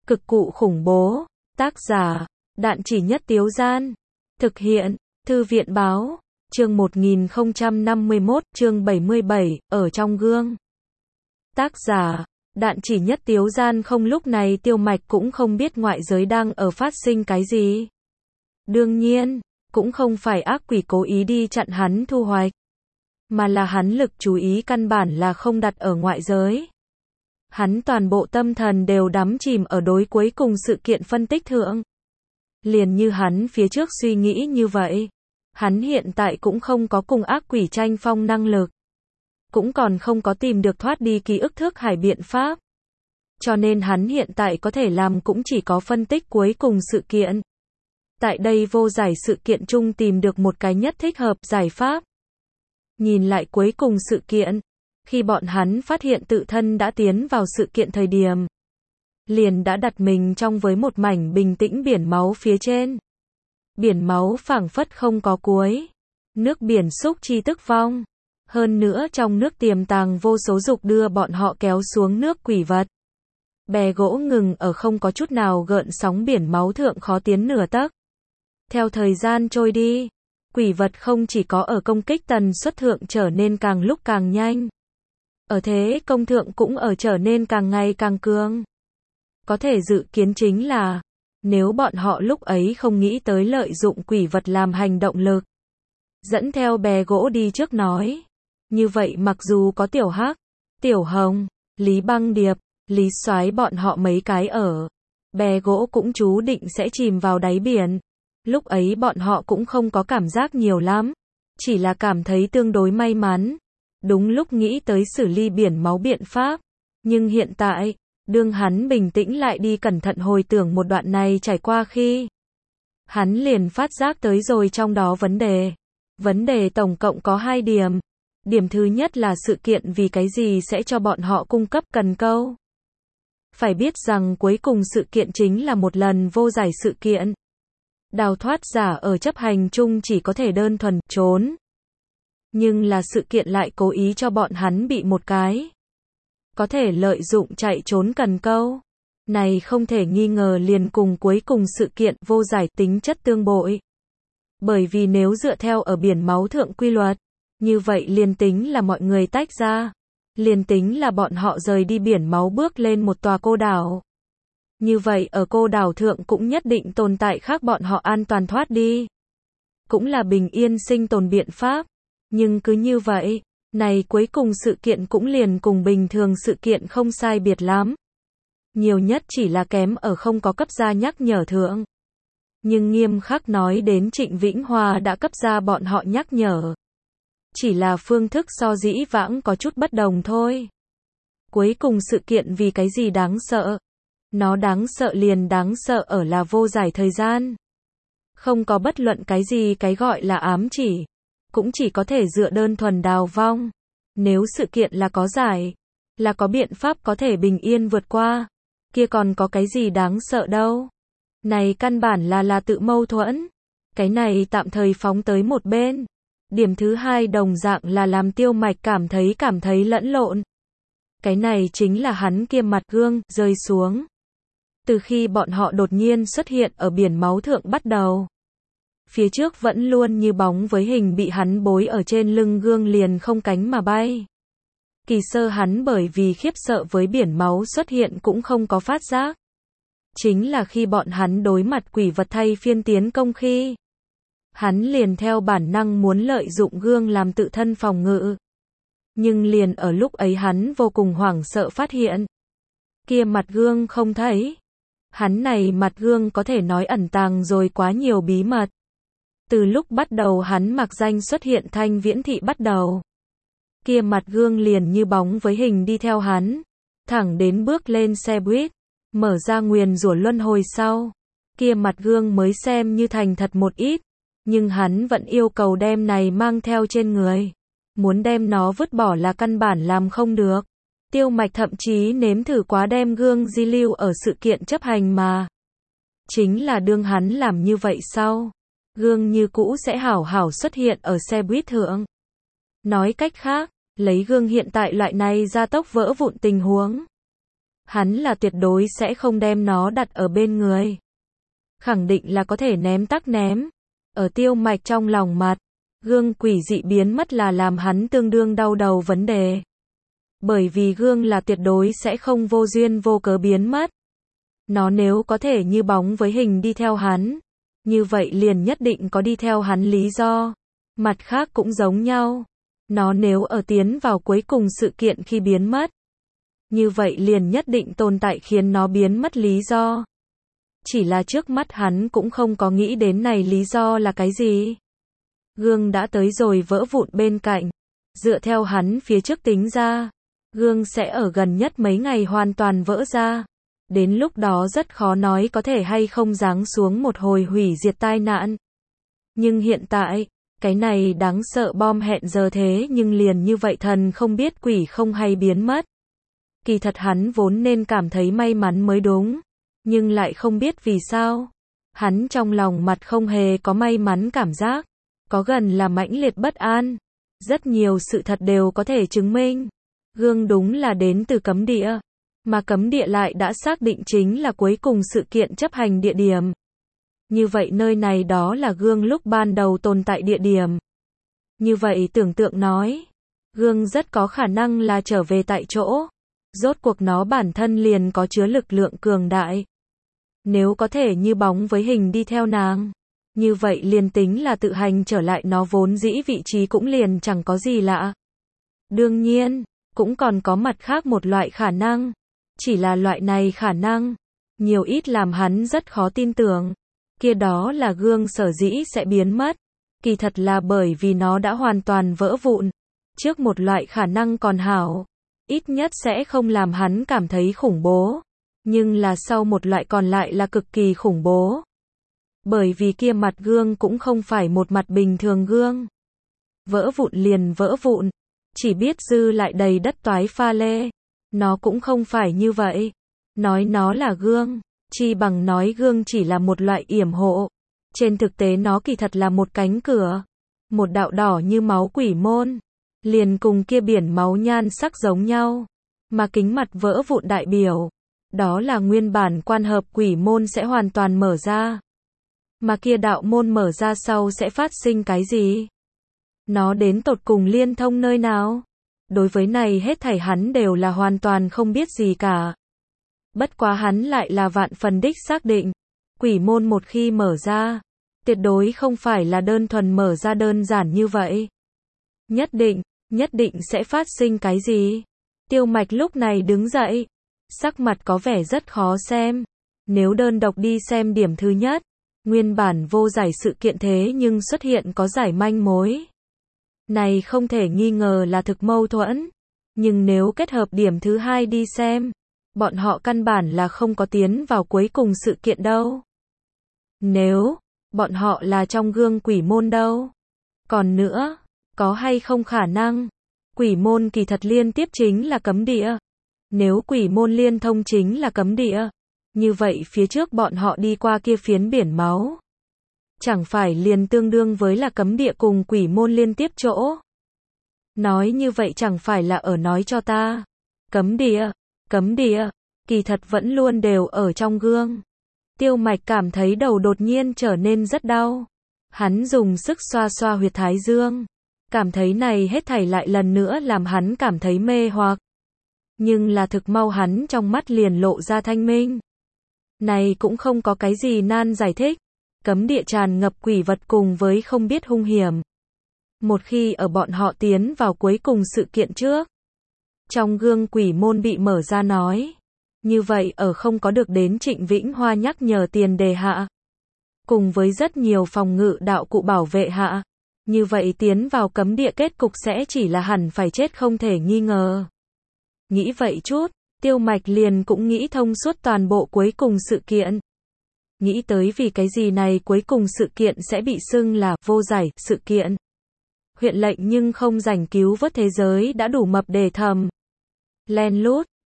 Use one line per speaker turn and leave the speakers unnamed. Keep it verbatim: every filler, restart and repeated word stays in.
Cực cụ khủng bố. Tác giả, Đạn Chỉ Nhất Tiếu Gian. Thực hiện, Thư viện Báo. Chương một nghìn không trăm năm mươi mốt, chương bảy mươi bảy, ở trong gương. Tác giả, Đạn Chỉ Nhất Tiếu Gian. Không, lúc này Tiêu Mạch cũng không biết ngoại giới đang ở phát sinh cái gì. Đương nhiên, cũng không phải ác quỷ cố ý đi chặn hắn thu hoạch, mà là hắn lực chú ý căn bản là không đặt ở ngoại giới. Hắn toàn bộ tâm thần đều đắm chìm ở đối cuối cùng sự kiện phân tích thượng. Liền như hắn phía trước suy nghĩ như vậy, hắn hiện tại cũng không có cùng ác quỷ tranh phong năng lực, cũng còn không có tìm được thoát đi ký ức thức hải biện pháp. Cho nên hắn hiện tại có thể làm cũng chỉ có phân tích cuối cùng sự kiện. Tại đây vô giải sự kiện chung tìm được một cái nhất thích hợp giải pháp. Nhìn lại cuối cùng sự kiện, khi bọn hắn phát hiện tự thân đã tiến vào sự kiện thời điểm, liền đã đặt mình trong với một mảnh bình tĩnh biển máu phía trên. Biển máu phảng phất không có cuối. Nước biển xúc chi tức vong. Hơn nữa trong nước tiềm tàng vô số dục đưa bọn họ kéo xuống nước quỷ vật. Bè gỗ ngừng ở không có chút nào gợn sóng biển máu thượng khó tiến nửa tấc. Theo thời gian trôi đi, quỷ vật không chỉ có ở công kích tần suất thượng trở nên càng lúc càng nhanh, ở thế công thượng cũng ở trở nên càng ngày càng cường. Có thể dự kiến chính là, nếu bọn họ lúc ấy không nghĩ tới lợi dụng quỷ vật làm hành động lực, dẫn theo bè gỗ đi trước nói, như vậy mặc dù có Tiểu Hắc, Tiểu Hồng, Lý Băng Điệp, Lý Soái bọn họ mấy cái ở, bè gỗ cũng chú định sẽ chìm vào đáy biển. Lúc ấy bọn họ cũng không có cảm giác nhiều lắm, chỉ là cảm thấy tương đối may mắn, đúng lúc nghĩ tới xử lý biển máu biện pháp. Nhưng hiện tại, đương hắn bình tĩnh lại đi cẩn thận hồi tưởng một đoạn này trải qua khi, hắn liền phát giác tới rồi trong đó vấn đề. Vấn đề tổng cộng có hai điểm. Điểm thứ nhất là sự kiện vì cái gì sẽ cho bọn họ cung cấp cần câu. Phải biết rằng cuối cùng sự kiện chính là một lần vô giải sự kiện. Đào thoát giả ở chấp hành chung chỉ có thể đơn thuần trốn. Nhưng là sự kiện lại cố ý cho bọn hắn bị một cái có thể lợi dụng chạy trốn cần câu. Này không thể nghi ngờ liền cùng cuối cùng sự kiện vô giải tính chất tương bội. Bởi vì nếu dựa theo ở biển máu thượng quy luật, như vậy liền tính là mọi người tách ra, liền tính là bọn họ rời đi biển máu bước lên một tòa cô đảo, như vậy ở cô đảo thượng cũng nhất định tồn tại khác bọn họ an toàn thoát đi. Cũng là bình yên sinh tồn biện pháp. Nhưng cứ như vậy, này cuối cùng sự kiện cũng liền cùng bình thường sự kiện không sai biệt lắm. Nhiều nhất chỉ là kém ở không có cấp ra nhắc nhở thượng. Nhưng nghiêm khắc nói đến Trịnh Vĩnh Hòa đã cấp ra bọn họ nhắc nhở. Chỉ là phương thức so dĩ vãng có chút bất đồng thôi. Cuối cùng sự kiện vì cái gì đáng sợ? Nó đáng sợ liền đáng sợ ở là vô giải thời gian. Không có bất luận cái gì cái gọi là ám chỉ. Cũng chỉ có thể dựa đơn thuần đào vong. Nếu sự kiện là có giải, là có biện pháp có thể bình yên vượt qua, kia còn có cái gì đáng sợ đâu. Này căn bản là là tự mâu thuẫn. Cái này tạm thời phóng tới một bên. Điểm thứ hai đồng dạng là làm Tiêu Mạch cảm thấy cảm thấy lẫn lộn. Cái này chính là hắn kia mặt gương rơi xuống. Từ khi bọn họ đột nhiên xuất hiện ở biển máu thượng bắt đầu, phía trước vẫn luôn như bóng với hình bị hắn bối ở trên lưng gương liền không cánh mà bay. Kỳ sơ hắn bởi vì khiếp sợ với biển máu xuất hiện cũng không có phát giác. Chính là khi bọn hắn đối mặt quỷ vật thay phiên tiến công khi, hắn liền theo bản năng muốn lợi dụng gương làm tự thân phòng ngự. Nhưng liền ở lúc ấy hắn vô cùng hoảng sợ phát hiện, kia mặt gương không thấy. Hắn này mặt gương có thể nói ẩn tàng rồi quá nhiều bí mật. Từ lúc bắt đầu hắn mặc danh xuất hiện Thanh Viễn Thị bắt đầu, kia mặt gương liền như bóng với hình đi theo hắn, thẳng đến bước lên xe buýt, mở ra nguyền rủa luân hồi sau, kia mặt gương mới xem như thành thật một ít, nhưng hắn vẫn yêu cầu đem này mang theo trên người, muốn đem nó vứt bỏ là căn bản làm không được. Tiêu Mạch thậm chí nếm thử quá đem gương di lưu ở sự kiện chấp hành mà. Chính là đương hắn làm như vậy sau, gương như cũ sẽ hảo hảo xuất hiện ở xe buýt thượng. Nói cách khác, lấy gương hiện tại loại này gia tốc vỡ vụn tình huống, hắn là tuyệt đối sẽ không đem nó đặt ở bên người. Khẳng định là có thể ném tắc ném. Ở Tiêu Mạch trong lòng mặt, gương quỷ dị biến mất là làm hắn tương đương đau đầu vấn đề. Bởi vì gương là tuyệt đối sẽ không vô duyên vô cớ biến mất. Nó nếu có thể như bóng với hình đi theo hắn, như vậy liền nhất định có đi theo hắn lý do. Mặt khác cũng giống nhau. Nó nếu ở tiến vào cuối cùng sự kiện khi biến mất, như vậy liền nhất định tồn tại khiến nó biến mất lý do. Chỉ là trước mắt hắn cũng không có nghĩ đến này lý do là cái gì. Gương đã tới rồi vỡ vụn bên cạnh. Dựa theo hắn phía trước tính ra, gương sẽ ở gần nhất mấy ngày hoàn toàn vỡ ra. Đến lúc đó rất khó nói có thể hay không giáng xuống một hồi hủy diệt tai nạn. Nhưng hiện tại, cái này đáng sợ bom hẹn giờ thế nhưng liền như vậy thần không biết quỷ không hay biến mất. Kỳ thật hắn vốn nên cảm thấy may mắn mới đúng, nhưng lại không biết vì sao. Hắn trong lòng mặt không hề có may mắn cảm giác, có gần là mãnh liệt bất an. Rất nhiều sự thật đều có thể chứng minh, gương đúng là đến từ cấm địa, mà cấm địa lại đã xác định chính là cuối cùng sự kiện chấp hành địa điểm. Như vậy nơi này đó là gương lúc ban đầu tồn tại địa điểm. Như vậy tưởng tượng nói, gương rất có khả năng là trở về tại chỗ. Rốt cuộc nó bản thân liền có chứa lực lượng cường đại. Nếu có thể như bóng với hình đi theo nàng, như vậy liền tính là tự hành trở lại nó vốn dĩ vị trí cũng liền chẳng có gì lạ. Đương nhiên, cũng còn có mặt khác một loại khả năng. Chỉ là loại này khả năng, nhiều ít làm hắn rất khó tin tưởng. Kia đó là gương sở dĩ sẽ biến mất. Kỳ thật là bởi vì nó đã hoàn toàn vỡ vụn. Trước một loại khả năng còn hảo, ít nhất sẽ không làm hắn cảm thấy khủng bố. Nhưng là sau một loại còn lại là cực kỳ khủng bố. Bởi vì kia mặt gương cũng không phải một mặt bình thường gương. Vỡ vụn liền vỡ vụn, chỉ biết dư lại đầy đất toái pha lê. Nó cũng không phải như vậy. Nói nó là gương, chi bằng nói gương chỉ là một loại yểm hộ. Trên thực tế nó kỳ thật là một cánh cửa, một đạo đỏ như máu quỷ môn, liền cùng kia biển máu nhan sắc giống nhau, mà kính mặt vỡ vụn đại biểu, đó là nguyên bản quan hợp quỷ môn sẽ hoàn toàn mở ra. Mà kia đạo môn mở ra sau sẽ phát sinh cái gì? Nó đến tột cùng liên thông nơi nào? Đối với này hết thảy hắn đều là hoàn toàn không biết gì cả. Bất quá hắn lại là vạn phần đích xác định, quỷ môn một khi mở ra, tuyệt đối không phải là đơn thuần mở ra đơn giản như vậy. Nhất định, nhất định sẽ phát sinh cái gì? Tiêu Mạch lúc này đứng dậy, sắc mặt có vẻ rất khó xem. Nếu đơn độc đi xem điểm thứ nhất, nguyên bản vô giải sự kiện thế nhưng xuất hiện có giải manh mối. Này không thể nghi ngờ là thực mâu thuẫn. Nhưng nếu kết hợp điểm thứ hai đi xem, bọn họ căn bản là không có tiến vào cuối cùng sự kiện đâu. Nếu, bọn họ là trong gương quỷ môn đâu? Còn nữa, có hay không khả năng, quỷ môn kỳ thật liên tiếp chính là cấm địa. Nếu quỷ môn liên thông chính là cấm địa, như vậy phía trước bọn họ đi qua kia phiến biển máu, chẳng phải liền tương đương với là cấm địa cùng quỷ môn liên tiếp chỗ. Nói như vậy chẳng phải là ở nói cho ta, cấm địa, cấm địa, kỳ thật vẫn luôn đều ở trong gương. Tiêu Mạch cảm thấy đầu đột nhiên trở nên rất đau. Hắn dùng sức xoa xoa huyệt thái dương, cảm thấy này hết thảy lại lần nữa làm hắn cảm thấy mê hoặc. Nhưng là thực mau hắn trong mắt liền lộ ra thanh minh. Này cũng không có cái gì nan giải thích. Cấm địa tràn ngập quỷ vật cùng với không biết hung hiểm. Một khi ở bọn họ tiến vào cuối cùng sự kiện trước, trong gương quỷ môn bị mở ra nói, như vậy ở không có được đến Trịnh Vĩnh Hoa nhắc nhở tiền đề hạ, cùng với rất nhiều phòng ngự đạo cụ bảo vệ hạ, như vậy tiến vào cấm địa kết cục sẽ chỉ là hẳn phải chết không thể nghi ngờ. Nghĩ vậy chút, Tiêu Mạch liền cũng nghĩ thông suốt toàn bộ cuối cùng sự kiện. Nghĩ tới vì cái gì này cuối cùng sự kiện sẽ bị xưng là vô giải sự kiện. Huyện lệnh nhưng không rảnh cứu vớt thế giới đã đủ mập để thầm. Len lút,